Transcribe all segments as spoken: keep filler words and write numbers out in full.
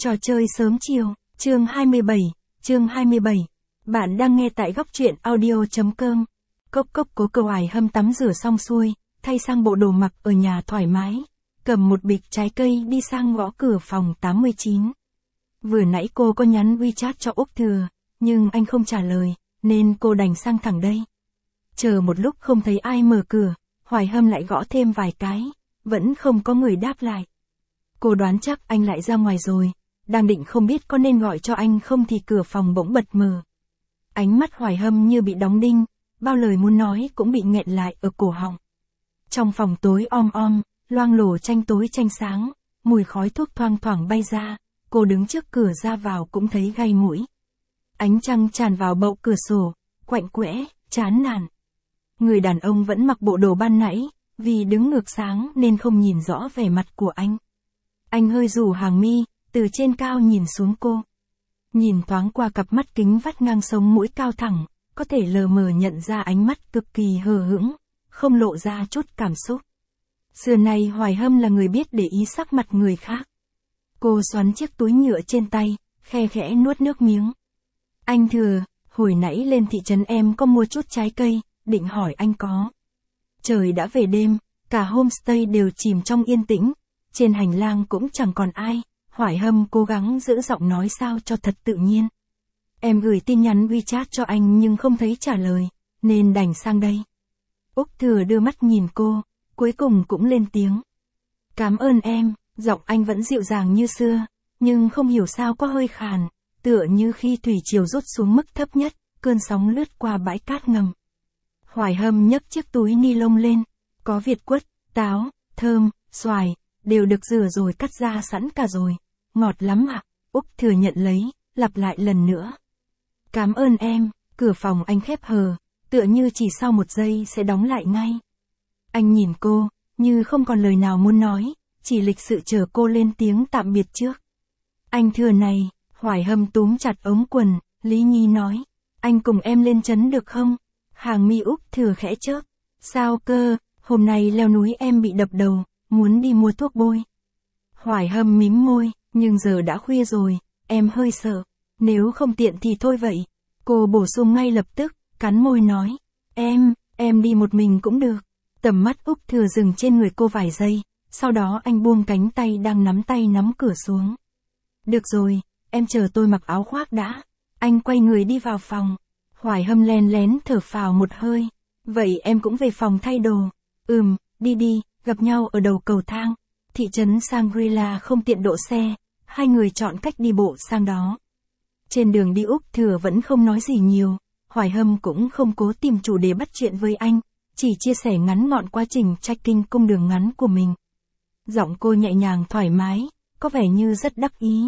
Trò chơi sớm chiều, chương hai mươi bảy, chương hai mươi bảy. Bạn đang nghe tại góc truyện audio.com. Cốc cốc Cố Cầu Hoài Hâm tắm rửa xong xuôi, thay sang bộ đồ mặc ở nhà thoải mái, cầm một bịch trái cây đi sang gõ cửa phòng tám mươi chín. Vừa nãy cô có nhắn WeChat cho Úc Thừa, nhưng anh không trả lời, nên cô đành sang thẳng đây. Chờ một lúc không thấy ai mở cửa, Hoài Hâm lại gõ thêm vài cái, vẫn không có người đáp lại. Cô đoán chắc anh lại ra ngoài rồi, đang định không biết có nên gọi cho anh không thì cửa phòng bỗng bật mở. Ánh mắt Hoài Hâm như bị đóng đinh, bao lời muốn nói cũng bị nghẹn lại ở cổ họng. Trong phòng tối om om, loang lổ tranh tối tranh sáng, mùi khói thuốc thoang thoảng bay ra, cô đứng trước cửa ra vào cũng thấy gay mũi. Ánh trăng tràn vào bậu cửa sổ, quạnh quẽ, chán nản. Người đàn ông vẫn mặc bộ đồ ban nãy, vì đứng ngược sáng nên không nhìn rõ vẻ mặt của anh. Anh hơi rủ hàng mi, từ trên cao nhìn xuống cô. Nhìn thoáng qua cặp mắt kính vắt ngang sống mũi cao thẳng, có thể lờ mờ nhận ra ánh mắt cực kỳ hờ hững, không lộ ra chút cảm xúc. Xưa nay Hoài Hâm là người biết để ý sắc mặt người khác. Cô xoắn chiếc túi nhựa trên tay, khe khẽ nuốt nước miếng. Anh Thừa, hồi nãy lên thị trấn em có mua chút trái cây, định hỏi anh có. Trời đã về đêm, cả homestay đều chìm trong yên tĩnh, trên hành lang cũng chẳng còn ai. Hoài Hâm cố gắng giữ giọng nói sao cho thật tự nhiên. Em gửi tin nhắn WeChat cho anh nhưng không thấy trả lời, nên đành sang đây. Úc Thừa đưa mắt nhìn cô, cuối cùng cũng lên tiếng. Cảm ơn em, giọng anh vẫn dịu dàng như xưa, nhưng không hiểu sao có hơi khàn, tựa như khi thủy triều rút xuống mức thấp nhất, cơn sóng lướt qua bãi cát ngầm. Hoài Hâm nhấc chiếc túi ni lông lên, có việt quất, táo, thơm, xoài, đều được rửa rồi cắt ra sẵn cả rồi. Ngọt lắm ạ. Úc Thừa nhận lấy, lặp lại lần nữa. Cảm ơn em. Cửa phòng anh khép hờ, tựa như chỉ sau một giây sẽ đóng lại ngay. Anh nhìn cô, như không còn lời nào muốn nói, chỉ lịch sự chờ cô lên tiếng tạm biệt trước. Anh Thừa này, Hoài Hâm túm chặt ống quần, Lý Nhi nói. Anh cùng em lên trấn được không? Hàng mi Úc Thừa khẽ chớp. Sao cơ, hôm nay leo núi em bị đập đầu, muốn đi mua thuốc bôi. Hoài Hâm mím môi, nhưng giờ đã khuya rồi, em hơi sợ. Nếu không tiện thì thôi vậy. Cô bổ sung ngay lập tức, cắn môi nói. Em, em đi một mình cũng được. Tầm mắt Úc Thừa dừng trên người cô vài giây, sau đó anh buông cánh tay đang nắm tay nắm cửa xuống. Được rồi, em chờ tôi mặc áo khoác đã. Anh quay người đi vào phòng. Hoài Hâm len lén thở phào một hơi. Vậy em cũng về phòng thay đồ. Ừm, đi đi, gặp nhau ở đầu cầu thang. Thị trấn Shangri-La không tiện đỗ xe, hai người chọn cách đi bộ sang đó. Trên đường đi Úc Thừa vẫn không nói gì nhiều, Hoài Hâm cũng không cố tìm chủ đề bắt chuyện với anh, chỉ chia sẻ ngắn gọn quá trình trekking cung đường ngắn của mình. Giọng cô nhẹ nhàng thoải mái, có vẻ như rất đắc ý.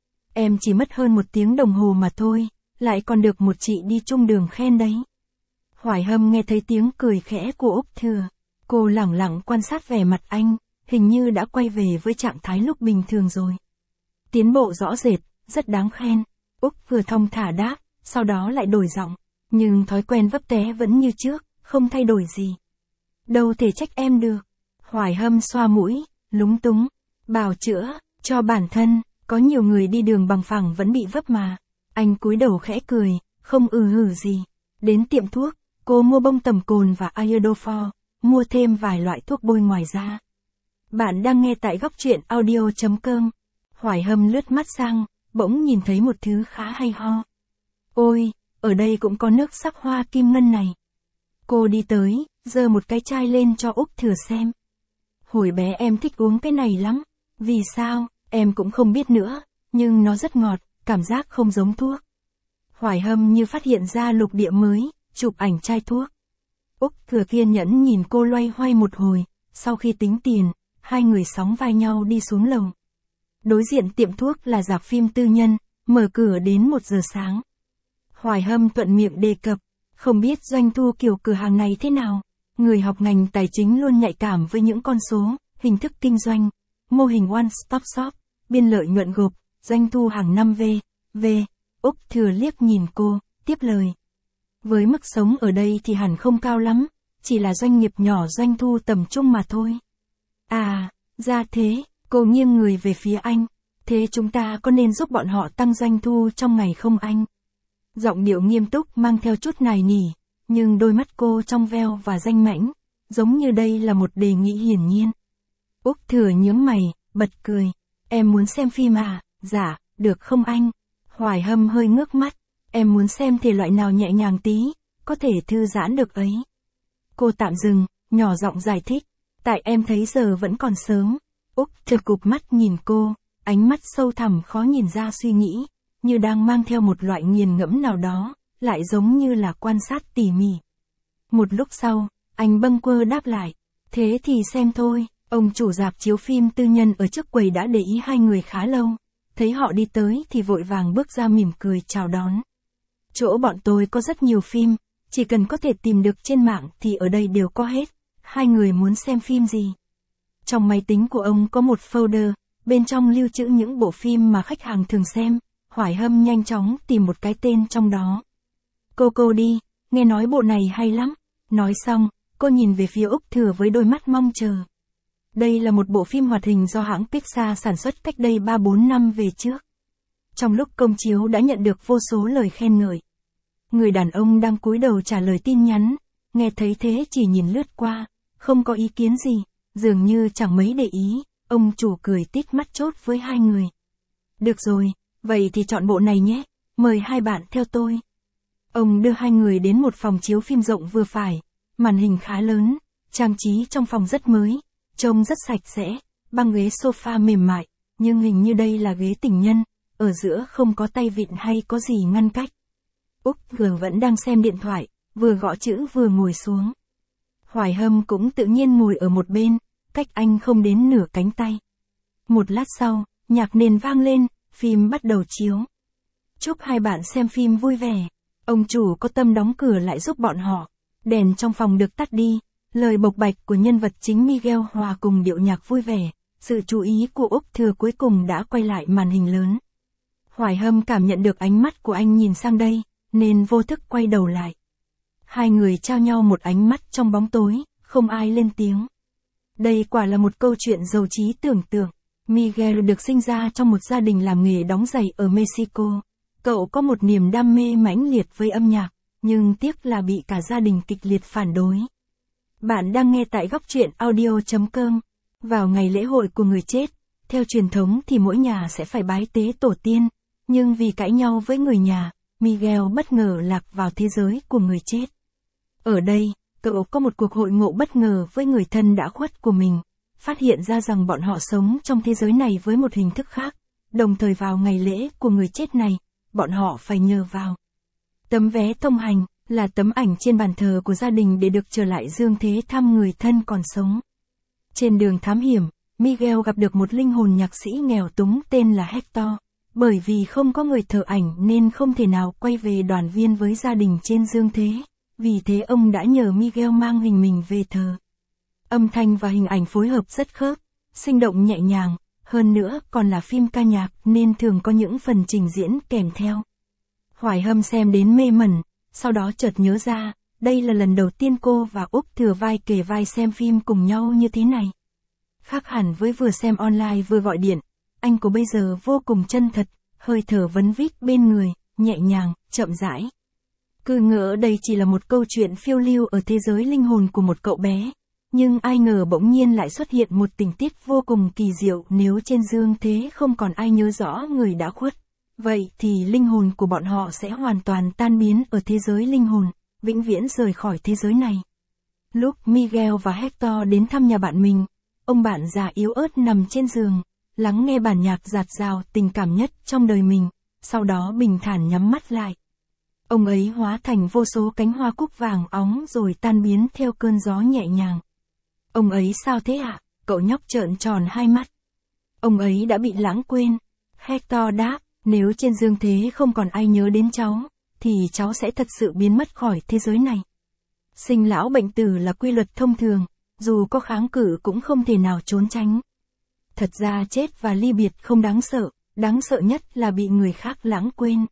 Em chỉ mất hơn một tiếng đồng hồ mà thôi, lại còn được một chị đi chung đường khen đấy. Hoài Hâm nghe thấy tiếng cười khẽ của Úc Thừa, cô lẳng lặng quan sát vẻ mặt anh, hình như đã quay về với trạng thái lúc bình thường rồi. Tiến bộ rõ rệt, rất đáng khen. Úc vừa thong thả đáp, sau đó lại đổi giọng. Nhưng thói quen vấp té vẫn như trước, không thay đổi gì. Đâu thể trách em được. Hoài Hâm xoa mũi, lúng túng. Bào chữa, cho bản thân, có nhiều người đi đường bằng phẳng vẫn bị vấp mà. Anh cúi đầu khẽ cười, không ừ hử gì. Đến tiệm thuốc, cô mua bông tẩm cồn và iodofor, mua thêm vài loại thuốc bôi ngoài ra. Bạn đang nghe tại góc truyện audio.com. Hoài Hâm lướt mắt sang, bỗng nhìn thấy một thứ khá hay ho. Ôi, ở đây cũng có nước sắc hoa kim ngân này. Cô đi tới, giơ một cái chai lên cho Úc Thừa xem. Hồi bé em thích uống cái này lắm. Vì sao, em cũng không biết nữa, nhưng nó rất ngọt, cảm giác không giống thuốc. Hoài Hâm như phát hiện ra lục địa mới, chụp ảnh chai thuốc. Úc Thừa kiên nhẫn nhìn cô loay hoay một hồi, sau khi tính tiền, hai người sóng vai nhau đi xuống lầu. Đối diện tiệm thuốc là rạp phim tư nhân, mở cửa đến một giờ sáng. Hoài Hâm thuận miệng đề cập, không biết doanh thu kiểu cửa hàng này thế nào. Người học ngành tài chính luôn nhạy cảm với những con số, hình thức kinh doanh, mô hình one stop shop, biên lợi nhuận gộp, doanh thu hàng năm V, V. Úc Thừa liếc nhìn cô, tiếp lời. Với mức sống ở đây thì hẳn không cao lắm, chỉ là doanh nghiệp nhỏ doanh thu tầm trung mà thôi. À, ra thế. Cô nghiêng người về phía anh. Thế chúng ta có nên giúp bọn họ tăng doanh thu trong ngày không anh? Giọng điệu nghiêm túc mang theo chút nài nỉ, nhưng đôi mắt cô trong veo và danh mãnh, giống như đây là một đề nghị hiển nhiên. Úc Thừa nhướng mày, bật cười. Em muốn xem phim à? Dạ, được không anh? Hoài Hâm hơi ngước mắt. Em muốn xem thể loại nào nhẹ nhàng tí, có thể thư giãn được ấy. Cô tạm dừng, nhỏ giọng giải thích. Tại em thấy giờ vẫn còn sớm. Úc Thừa cụp mắt nhìn cô, ánh mắt sâu thẳm khó nhìn ra suy nghĩ, như đang mang theo một loại nghiền ngẫm nào đó, lại giống như là quan sát tỉ mỉ. Một lúc sau, anh bâng quơ đáp lại. Thế thì xem thôi. Ông chủ rạp chiếu phim tư nhân ở trước quầy đã để ý hai người khá lâu. Thấy họ đi tới thì vội vàng bước ra mỉm cười chào đón. Chỗ bọn tôi có rất nhiều phim, chỉ cần có thể tìm được trên mạng thì ở đây đều có hết. Hai người muốn xem phim gì? Trong máy tính của ông có một folder, bên trong lưu trữ những bộ phim mà khách hàng thường xem. Hoài Hâm nhanh chóng tìm một cái tên trong đó. Cô cô đi, nghe nói bộ này hay lắm. Nói xong, cô nhìn về phía Úc Thừa với đôi mắt mong chờ. Đây là một bộ phim hoạt hình do hãng Pixar sản xuất cách đây ba bốn năm về trước. Trong lúc công chiếu đã nhận được vô số lời khen ngợi. Người đàn ông đang cúi đầu trả lời tin nhắn, nghe thấy thế chỉ nhìn lướt qua, không có ý kiến gì, dường như chẳng mấy để ý, ông chủ cười tít mắt chốt với hai người. Được rồi, vậy thì chọn bộ này nhé, mời hai bạn theo tôi. Ông đưa hai người đến một phòng chiếu phim rộng vừa phải, màn hình khá lớn, trang trí trong phòng rất mới. Trông rất sạch sẽ, băng ghế sofa mềm mại, nhưng hình như đây là ghế tình nhân, ở giữa không có tay vịn hay có gì ngăn cách. Úc Thừa vẫn đang xem điện thoại, vừa gõ chữ vừa ngồi xuống. Hoài Hâm cũng tự nhiên ngồi ở một bên, cách anh không đến nửa cánh tay. Một lát sau, nhạc nền vang lên, phim bắt đầu chiếu. Chúc hai bạn xem phim vui vẻ. Ông chủ có tâm đóng cửa lại giúp bọn họ. Đèn trong phòng được tắt đi. Lời bộc bạch của nhân vật chính Miguel hòa cùng điệu nhạc vui vẻ, sự chú ý của Úc Thừa cuối cùng đã quay lại màn hình lớn. Hoài Hâm cảm nhận được ánh mắt của anh nhìn sang đây, nên vô thức quay đầu lại. Hai người trao nhau một ánh mắt trong bóng tối, không ai lên tiếng. Đây quả là một câu chuyện giàu trí tưởng tượng. Miguel được sinh ra trong một gia đình làm nghề đóng giày ở Mexico. Cậu có một niềm đam mê mãnh liệt với âm nhạc, nhưng tiếc là bị cả gia đình kịch liệt phản đối. Bạn đang nghe tại góc truyện audio chấm com. Vào ngày lễ hội của người chết, theo truyền thống thì mỗi nhà sẽ phải bái tế tổ tiên, nhưng vì cãi nhau với người nhà, Miguel bất ngờ lạc vào thế giới của người chết. Ở đây, cậu có một cuộc hội ngộ bất ngờ với người thân đã khuất của mình, phát hiện ra rằng bọn họ sống trong thế giới này với một hình thức khác, đồng thời vào ngày lễ của người chết này, bọn họ phải nhờ vào tấm vé thông hành, là tấm ảnh trên bàn thờ của gia đình để được trở lại dương thế thăm người thân còn sống. Trên đường thám hiểm, Miguel gặp được một linh hồn nhạc sĩ nghèo túng tên là Hector. Bởi vì không có người thờ ảnh nên không thể nào quay về đoàn viên với gia đình trên dương thế. Vì thế ông đã nhờ Miguel mang hình mình về thờ. Âm thanh và hình ảnh phối hợp rất khớp, sinh động nhẹ nhàng, hơn nữa còn là phim ca nhạc nên thường có những phần trình diễn kèm theo. Hoài Hâm xem đến mê mẩn. Sau đó chợt nhớ ra, đây là lần đầu tiên cô và Úc Thừa vai kề vai xem phim cùng nhau như thế này. Khác hẳn với vừa xem online vừa gọi điện, anh cô bây giờ vô cùng chân thật, hơi thở vấn vít bên người, nhẹ nhàng, chậm rãi. Cứ ngỡ đây chỉ là một câu chuyện phiêu lưu ở thế giới linh hồn của một cậu bé, nhưng ai ngờ bỗng nhiên lại xuất hiện một tình tiết vô cùng kỳ diệu. Nếu trên dương thế không còn ai nhớ rõ người đã khuất, vậy thì linh hồn của bọn họ sẽ hoàn toàn tan biến ở thế giới linh hồn, vĩnh viễn rời khỏi thế giới này. Lúc Miguel và Hector đến thăm nhà bạn mình, ông bạn già yếu ớt nằm trên giường, lắng nghe bản nhạc dạt dào tình cảm nhất trong đời mình, sau đó bình thản nhắm mắt lại. Ông ấy hóa thành vô số cánh hoa cúc vàng óng rồi tan biến theo cơn gió nhẹ nhàng. Ông ấy sao thế ạ? À? Cậu nhóc trợn tròn hai mắt. Ông ấy đã bị lãng quên. Hector đáp, nếu trên dương thế không còn ai nhớ đến cháu, thì cháu sẽ thật sự biến mất khỏi thế giới này. Sinh lão bệnh tử là quy luật thông thường, dù có kháng cự cũng không thể nào trốn tránh. Thật ra chết và ly biệt không đáng sợ, đáng sợ nhất là bị người khác lãng quên.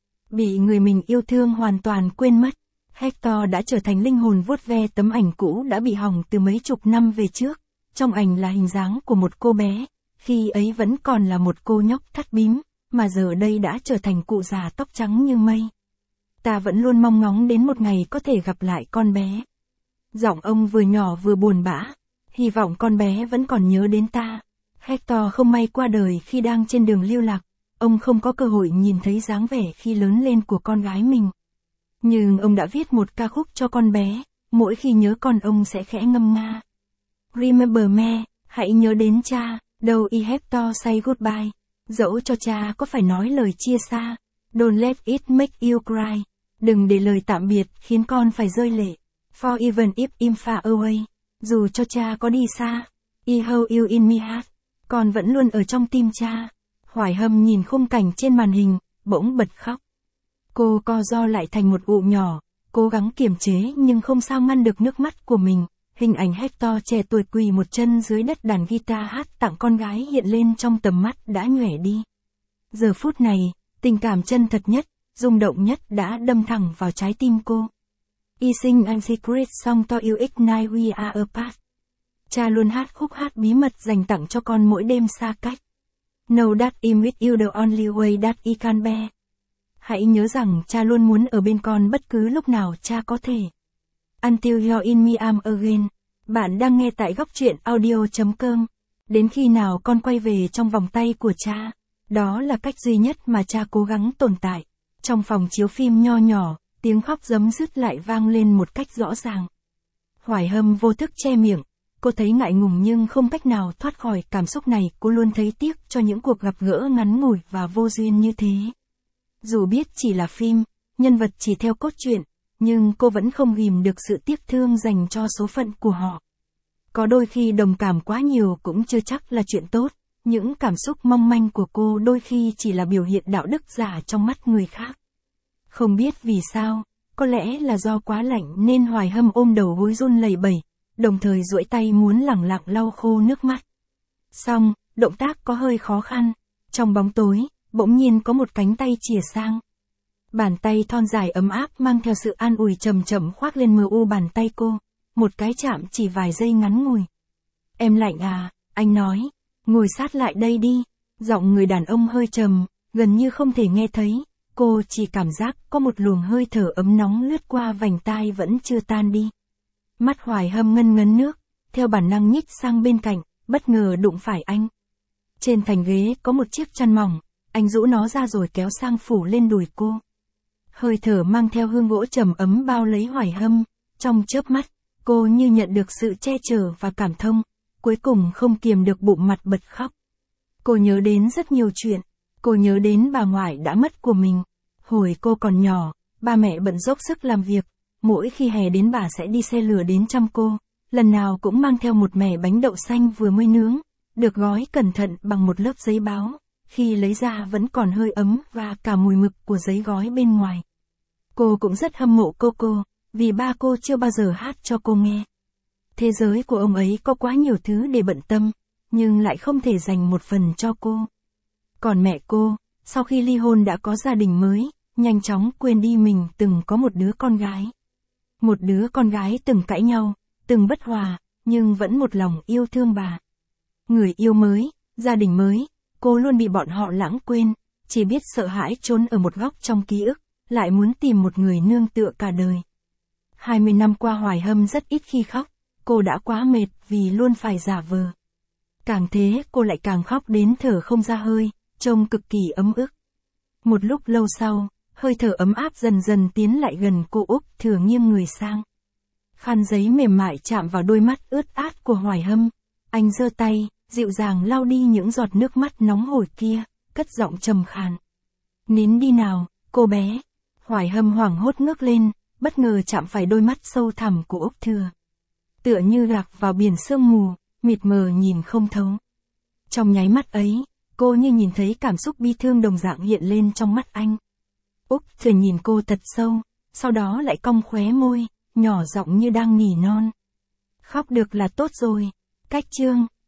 Bị người mình yêu thương hoàn toàn quên mất. Hector đã trở thành linh hồn vuốt ve tấm ảnh cũ đã bị hỏng từ mấy chục năm về trước. Trong ảnh là hình dáng của một cô bé, khi ấy vẫn còn là một cô nhóc thắt bím, mà giờ đây đã trở thành cụ già tóc trắng như mây. Ta vẫn luôn mong ngóng đến một ngày có thể gặp lại con bé. Giọng ông vừa nhỏ vừa buồn bã, hy vọng con bé vẫn còn nhớ đến ta. Hector không may qua đời khi đang trên đường lưu lạc, ông không có cơ hội nhìn thấy dáng vẻ khi lớn lên của con gái mình. Nhưng ông đã viết một ca khúc cho con bé, mỗi khi nhớ con ông sẽ khẽ ngâm nga. Remember me, hãy nhớ đến cha, though I have to say goodbye. Dẫu cho cha có phải nói lời chia xa, don't let it make you cry. Đừng để lời tạm biệt khiến con phải rơi lệ. For even if I'm far away, dù cho cha có đi xa, I hold you in my heart, con vẫn luôn ở trong tim cha. Hoài Hâm nhìn khung cảnh trên màn hình, bỗng bật khóc. Cô co ro lại thành một ụ nhỏ, cố gắng kiềm chế nhưng không sao ngăn được nước mắt của mình. Hình ảnh Hector trẻ tuổi quỳ một chân dưới đất đàn guitar hát tặng con gái hiện lên trong tầm mắt đã nhòe đi. Giờ phút này, tình cảm chân thật nhất, rung động nhất đã đâm thẳng vào trái tim cô. I sing a secret song to you ignite we are apart. Cha luôn hát khúc hát bí mật dành tặng cho con mỗi đêm xa cách. Know that I'm with you the only way that I can bear. Hãy nhớ rằng cha luôn muốn ở bên con bất cứ lúc nào cha có thể. Until you're in me I'm again. Bạn đang nghe tại góc truyện audio chấm com. Đến khi nào con quay về trong vòng tay của cha, đó là cách duy nhất mà cha cố gắng tồn tại. Trong phòng chiếu phim nho nhỏ, tiếng khóc giấm dứt lại vang lên một cách rõ ràng. Hoài Hâm vô thức che miệng, cô thấy ngại ngùng nhưng không cách nào thoát khỏi cảm xúc này. Cô luôn thấy tiếc cho những cuộc gặp gỡ ngắn ngủi và vô duyên như thế. Dù biết chỉ là phim, nhân vật chỉ theo cốt truyện, nhưng cô vẫn không ghìm được sự tiếc thương dành cho số phận của họ. Có đôi khi đồng cảm quá nhiều cũng chưa chắc là chuyện tốt, những cảm xúc mong manh của cô đôi khi chỉ là biểu hiện đạo đức giả trong mắt người khác. Không biết vì sao, có lẽ là do quá lạnh nên Hoài Hâm ôm đầu gối run lẩy bẩy, đồng thời duỗi tay muốn lẳng lặng lau khô nước mắt. Xong, động tác có hơi khó khăn, trong bóng tối, bỗng nhiên có một cánh tay chìa sang. Bàn tay thon dài ấm áp mang theo sự an ủi chậm chậm khoác lên mờ u bàn tay cô, một cái chạm chỉ vài giây ngắn ngủi. Em lạnh à, anh nói, ngồi sát lại đây đi. Giọng người đàn ông hơi trầm, gần như không thể nghe thấy, cô chỉ cảm giác có một luồng hơi thở ấm nóng lướt qua vành tai vẫn chưa tan đi. Mắt Hoài Hâm ngân ngấn nước, theo bản năng nhích sang bên cạnh, bất ngờ đụng phải anh. Trên thành ghế có một chiếc chăn mỏng, anh rũ nó ra rồi kéo sang phủ lên đùi cô. Hơi thở mang theo hương gỗ trầm ấm bao lấy Hoài Hâm, trong chớp mắt, cô như nhận được sự che chở và cảm thông, cuối cùng không kiềm được bụng mặt bật khóc. Cô nhớ đến rất nhiều chuyện, cô nhớ đến bà ngoại đã mất của mình. Hồi cô còn nhỏ, ba mẹ bận dốc sức làm việc, mỗi khi hè đến bà sẽ đi xe lửa đến chăm cô, lần nào cũng mang theo một mẻ bánh đậu xanh vừa mới nướng, được gói cẩn thận bằng một lớp giấy báo, khi lấy ra vẫn còn hơi ấm và cả mùi mực của giấy gói bên ngoài. Cô cũng rất hâm mộ cô cô, vì ba cô chưa bao giờ hát cho cô nghe. Thế giới của ông ấy có quá nhiều thứ để bận tâm, nhưng lại không thể dành một phần cho cô. Còn mẹ cô, sau khi ly hôn đã có gia đình mới, nhanh chóng quên đi mình từng có một đứa con gái. Một đứa con gái từng cãi nhau, từng bất hòa, nhưng vẫn một lòng yêu thương bà. Người yêu mới, gia đình mới, cô luôn bị bọn họ lãng quên, chỉ biết sợ hãi trốn ở một góc trong ký ức, lại muốn tìm một người nương tựa cả đời. hai mươi năm qua Hoài Hâm rất ít khi khóc, cô đã quá mệt vì luôn phải giả vờ. Càng thế cô lại càng khóc đến thở không ra hơi, trông cực kỳ ấm ức. Một lúc lâu sau, hơi thở ấm áp dần dần tiến lại gần cô. Úc Thừa nghiêng người sang. Khăn giấy mềm mại chạm vào đôi mắt ướt át của Hoài Hâm. Anh giơ tay, dịu dàng lau đi những giọt nước mắt nóng hổi kia, cất giọng trầm khàn. Nín đi nào, cô bé. Hoài Hâm hoảng hốt ngước lên, bất ngờ chạm phải đôi mắt sâu thẳm của Úc Thừa. Tựa như lạc vào biển sương mù, mịt mờ nhìn không thấu. Trong nháy mắt ấy, cô như nhìn thấy cảm xúc bi thương đồng dạng hiện lên trong mắt anh. Úc Thừa nhìn cô thật sâu, sau đó lại cong khóe môi, nhỏ giọng như đang nỉ non. Khóc được là tốt rồi. Cách chương.